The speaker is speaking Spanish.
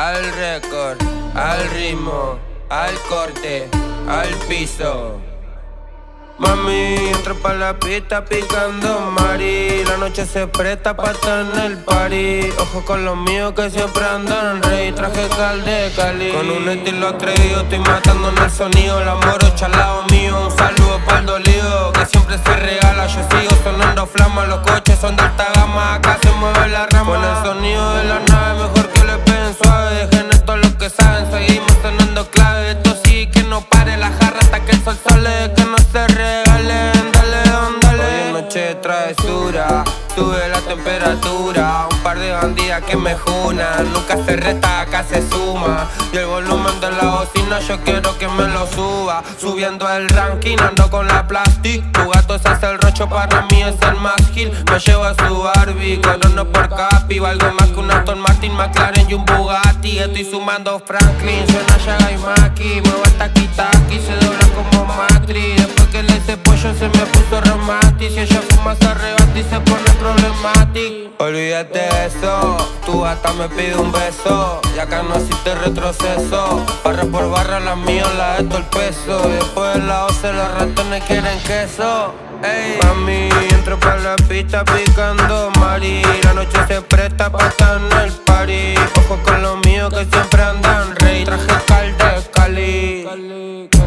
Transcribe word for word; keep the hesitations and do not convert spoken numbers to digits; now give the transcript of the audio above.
al récord, al ritmo, al corte, al piso. Mami, entro pa' la pista picando mari. La noche se presta pa' estar en el party. Ojo con los míos que siempre andan rey. Traje cal de Cali. Con un estilo atrevido estoy matando en el sonido. El amor ocho al lado mío. Un saludo pa'l dolido que siempre se regala. Yo sigo sonando flama. Los coches son de alta gama. Acá se mueve la rama. Con el sonido de la nave mejor que le peguen suave. Dejen esto lo que saben. Seguimos sonando clave. Esto sí que no pare la jarra hasta que el sol sale. Que no se regalen, dale, don, dale. Hoy es noche de travesura, sube la temperatura. Un par de bandidas que me junan. Nunca se resta, acá se suma. Y el volumen de la bocina yo quiero que me lo suba. Subiendo el ranking, ando con la plastic. Tu gato se hace el rocho, para mí es el más kill. Me llevo a su Barbie, corono por capi. Valgo más que un Aston Martin, McLaren y un Bugatti. Estoy sumando Franklin, suena Yaga y Maki. Muevo el taqui-taqui, se dobla como Matrix. Después que le hice pollo se me puso romantic. Si ella fuma se arrebata y se pone problematic. Olvídate de eso, tu gata me pide un beso. Y acá no existe retroceso. Barra por barra la mía, la de todo el peso. Y después de la once los ratones quieren queso. Ey, mami, entro pa' la pista picando mari. La noche se presta pa' estar en el party. Ojo con los míos que siempre andan rey. Traje cal de Cali.